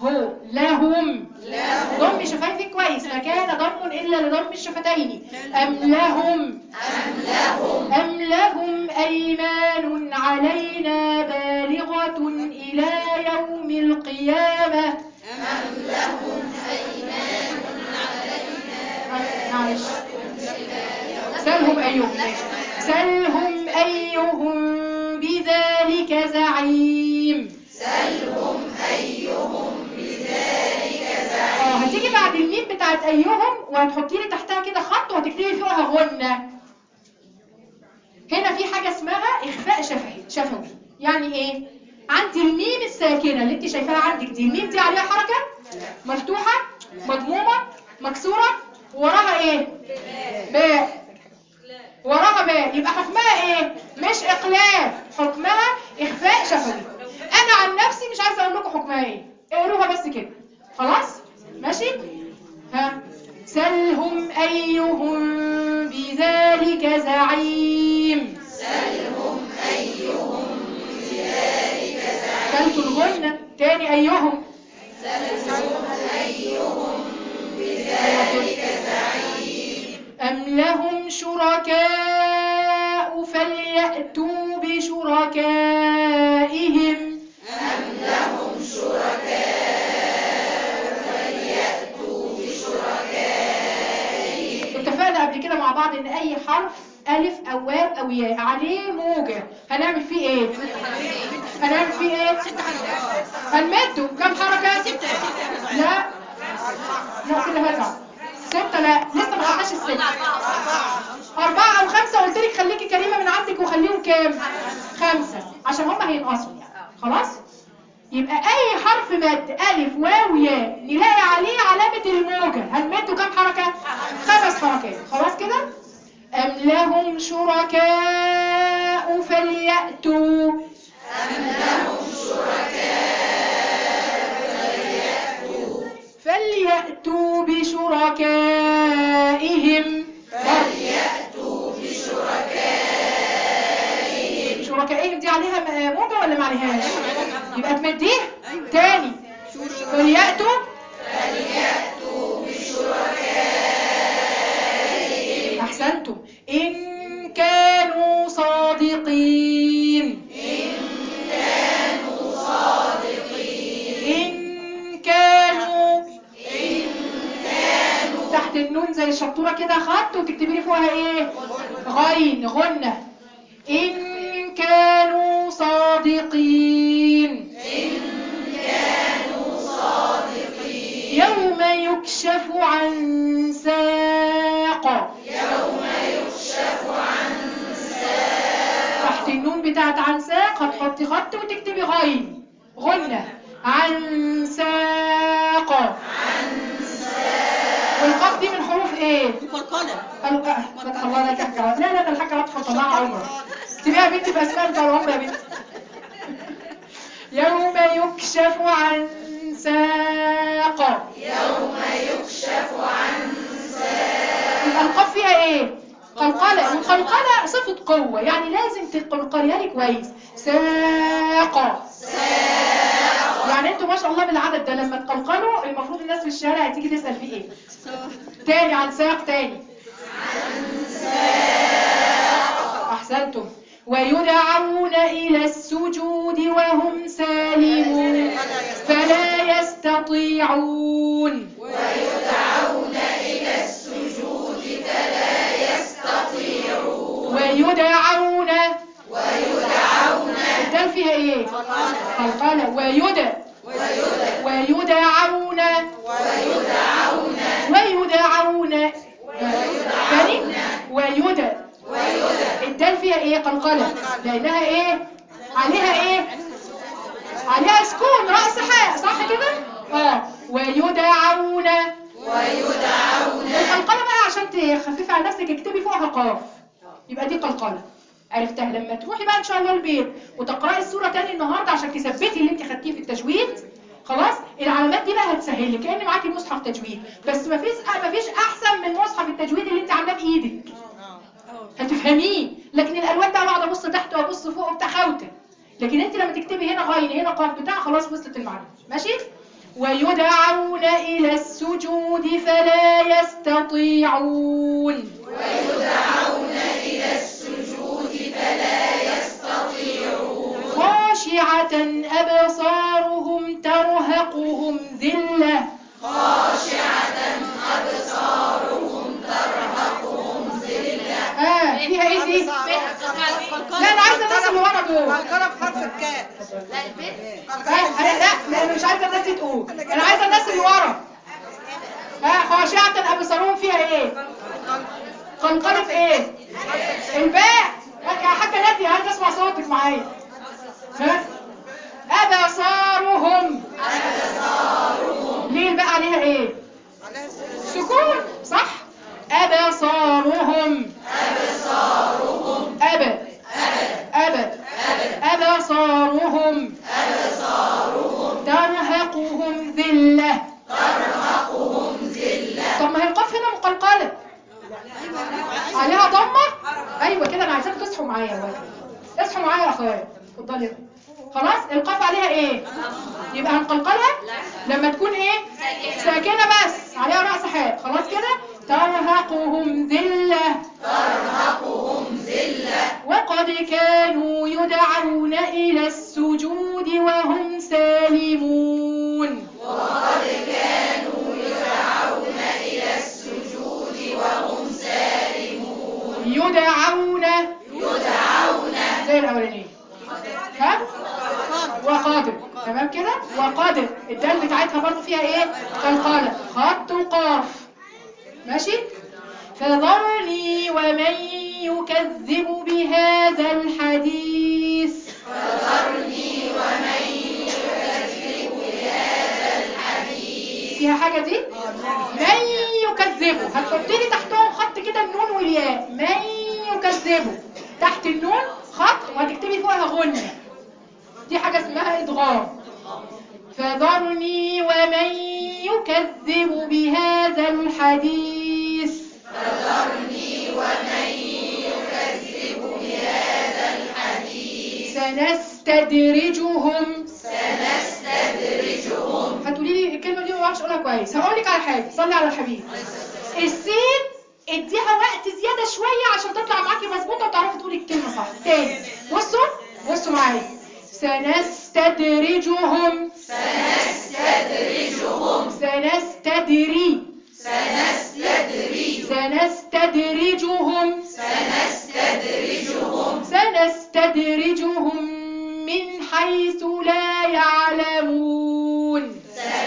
هو لهم ضم شفايفك كويس، ما كان ضم إلا لضم الشفتين. أم لهم أيمان علينا بالغة إلى يوم القيامة. أم لهم أيمان علينا معلش سلهم أيهم بذلك زعيم. هتيجي بعد الميم بتاعت أيهم وهتحطي لي تحتها كده خط وهتكتبي فوقها غنة. هنا في حاجة اسمها إخفاء شفوي. يعني إيه؟ عندي الميم الساكنة اللي انت شايفاها عندك دي، الميم دي عليها حركة مفتوحة مضمومة مكسورة وراها إيه؟ باء. وراها باء، يبقى حكمها إيه؟ مش إقلاب، حكمها إخفاء شفوي. أنا عن نفسي مش عايزة أقول لكم حكمها إيه، اقروها بس كده خلاص؟ ماشي؟ ها سلهم أيهم بذلك زعيم. كلت الغنة تاني أيهم بذلك زعيم. أم لهم شركاء فليأتوا بشركائهم. اتفقنا قبل كده مع بعض ان اي حرف الف او واو او ياء عليه موجة هنعمل فيه ايه؟ هنمده كم حركة؟ لا كده هزعل. 6 لا لسه ما خدناش ال6. 4 أو 5 قلت لك خليكي كريمة من عندك وخليهم كام؟ 5 عشان هم هينقصوا يعني. خلاص؟ يبقى اي حرف مد الف واو ياء نلاقي عليه علامة الموجة هنمده كم حركة؟ 5 حركات. خلاص كده؟ أم لهم شركاء فليأتوا بشركائهم. شركائهم دي عليها موجة ولا ما عليهاش؟ يبقى تمديه تاني. فليأتوا بشركائهم. أحسنتم. إن كانوا صادقين. إن كانوا تحت النون زي الشطورة كده خط وتكتبي لي فوقها ايه؟ غين غنة. إن كانوا صادقين. يوم يكشف عن ساق. تحت النون بتاعت عن ساق هتحطي خط وتكتبي غين غنة. عن ساق. والقاف دي من حروف ايه؟ مقلقلة. فتح الله عليك يا حاجة. لا ده الحاجة واضحة مطلعها عمره. اكتبيها يا بنتي بأسماء بتاع العمر يا بنتي. يوم يكشف عن ساق. يبقى القاف فيها ايه؟ قلقلة، والقلقلة صفة قوة يعني لازم تقلقليها لي كويس. ساق. يعني انتوا ما شاء الله بالعدد ده لما تقلقلوا المفروض الناس في الشارع هتيجي تسأل فيه ايه. تاني عن ساق تاني. أحسنتم. ويدعون إلى السجود وهم سالمون فلا يستطيعون. ويدعون الدال فيها ايه؟ قلقلة. ويدعون تاني. الدال فيها ايه؟ قلقلة لانها ايه؟ عليها سكون رأس حاء صح كده؟ ويدعون القلقلة بقى عشان تخففي على نفسك اكتبي فوقها قاف يبقى دي قلقلة. عرفتها لما تروحي بقى ان شاء الله البيت وتقرأي السورة تاني النهاردة عشان تثبتي اللي انت خدتيه في التجويد. خلاص العلامات دي بقى هتسهل لك كأن معاكي مصحف تجويد بس مفيش احسن من مصحف التجويد اللي انت عاملاه بايدك هتفهميه. لكن الالوان بقى واقعد ابص تحت وابص فوق بتاع خوته. لكن انت لما تكتبي هنا غين هنا قاف بتاع خلاص وصلت المعلومه. ماشي ويدعون إلى السجود فلا يستطيعون. خاشعة أبصارهم ترهقهم ذلة. فيها ايه دي؟ لا انا عايزه الناس اللي ورا دول. قلقلة بحرف الكاف. لا البيت. لا انا مش عايزه الناس دي تقول، انا عايزه الناس اللي ورا. خاشعة أبصارهم فيها ايه؟ قلقلة ايه؟ الباء. يا حاجه ناديه عايزه اسمع صوتك معايا. أبصارهم. ليه الباء عليها ايه؟ سكون صح. أبصارهم. أبصارهم ترهقهم ذلة. طب ما هي القاف هنا مقلقلة عليها ضمة. ايوه كده انا عايزاكم تصحوا معايا. الله يخليك اصحوا معايا يا اخويا. اتفضلي. خلاص القاف عليها ايه؟ يبقى هنقلقلها لما تكون ايه؟ ساكنة بس عليها رأس حاء. خلاص كده. ترهقهم ذلة. وقد كانوا يدعون إلى السجود وهم سالمون. يدعون زي الأولانية. ها؟ وقادر. تمام كده. وقادر الدال بتاعتها برضو فيها ايه؟ قلقلة. خط وقاف. ماشي. فذرني ومن يكذب بهذا الحديث. فيها حاجة دي؟ من يكذبه هتحط لي تحتهم خط كده النون والياء. من يكذبه تحت النون خط وهتكتبي فوقها غنة. دي حاجة اسمها إدغام. فذرني ومن يكذب بهذا الحديث. سنستدرجهم. هتقولي لي الكلمة دي ما بعرفش اقولها كويس. هقول لك على حاجة. صلي على الحبيب. السين اديها وقت زيادة شوية عشان تطلع معاكي مظبوطة وتعرفي تقولي الكلمة صح. تاني بصوا معايا. سنستدرجهم. سنستدرجهم من حيث لا يعلمون.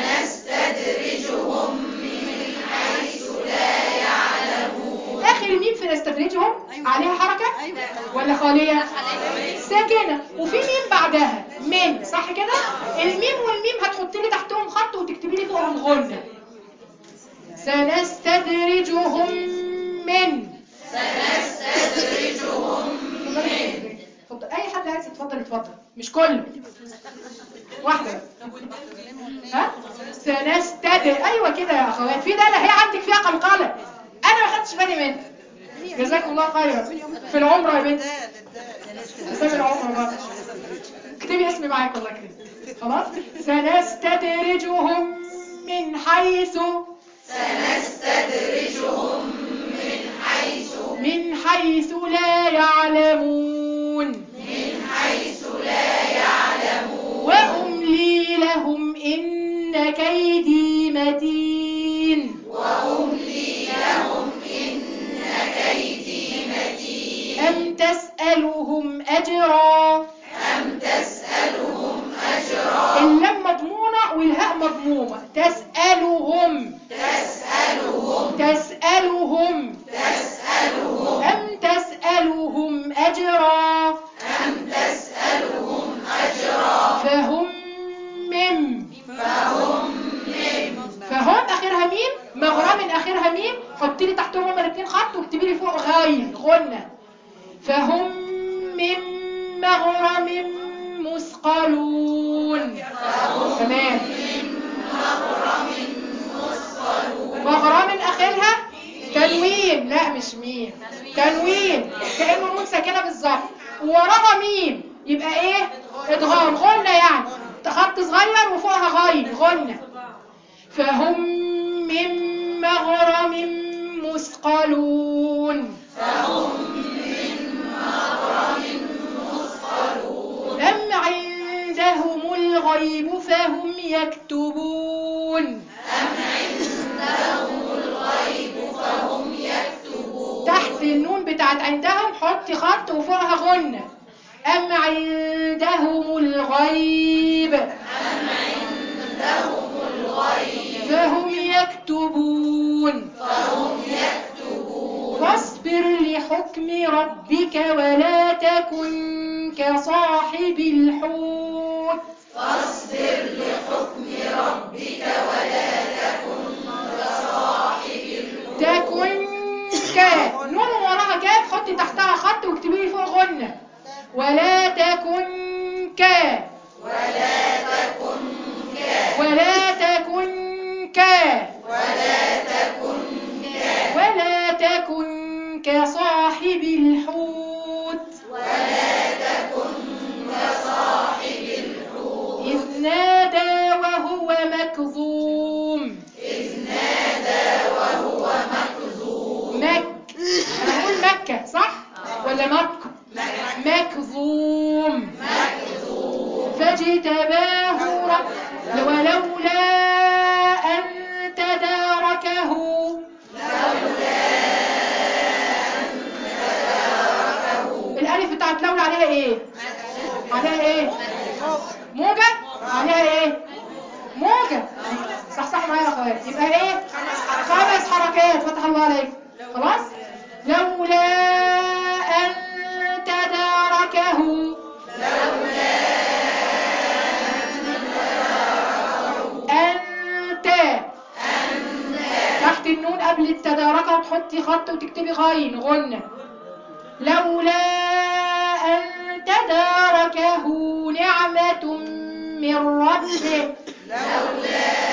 آخر ميم في نستدرجهم عليها حركة ولا خالية؟ ساكنة. وفي ميم بعدها من صح كده. الميم والميم هتحطي لي تحتهم خط وتكتبي لي فوقهم غنة. سنستدرجهم من. اي حد عايز يتفضل مش كله. واحده ها. ايوه كده يا اخوات. في ده هي عندك فيها قلقله انا ما خدتش بالي منها. جزاكم الله خيرا. في العمره يا بنت. اسامي العمره بقى. اكتبي اسمي معاك الله يكرمك. خلاص. سنستدرجهم من حيث. من حيث لا يعلمون. وأملي لهم إن كيدي متين. أم تسألهم أجرا. اللام مضمونة والهاء مضمومة. تسألهم. أم تسألهم أجرا. فهم آخرها ميم. مغرم آخرها ميم. حطي لي تحتهم هما الاثنين خط واكتبي لي فوق غاين غنة. فهم من مغرم مثقلون. تمام. مغرم آخرها تنوين. لا مش ميم. تنوين كأنه نون ساكنة بالظبط ووراها ميم. يبقى ايه؟ ادغام غنة يعني خط صغير وفوقها غاين غنة. فهم من مغرم مثقلون أم عندهم الغيب فهم يكتبون تحت النون بتاعت عندهم حطي خط وفوقها غنة. أم عندهم الغيب فهم يكتبون فاصبر لحكم ربك ولا تكن كصاحب الحوت تكن نون وراها كاف حطي تحتها خط واكتبي لي فوق غنة. ولا تكن ولا تكن كصاحب الحوت إذ نادى وهو مكظوم أنا بقول مكة صح؟ ولا مكة؟ مكظوم فاجتباه ولولا أن تداركه الألف بتاعت لولا عليها إيه؟ موجة؟ عليها إيه؟ موجة. صح معايا يا أخوات. يبقى إيه؟ 5 حركات. فتح الله عليك. خلاص؟ لولا أن تداركه أنت تحت النون قبل التداركه وتحطي خط وتكتبي غنة. لولا أن تداركه نعمة من ربه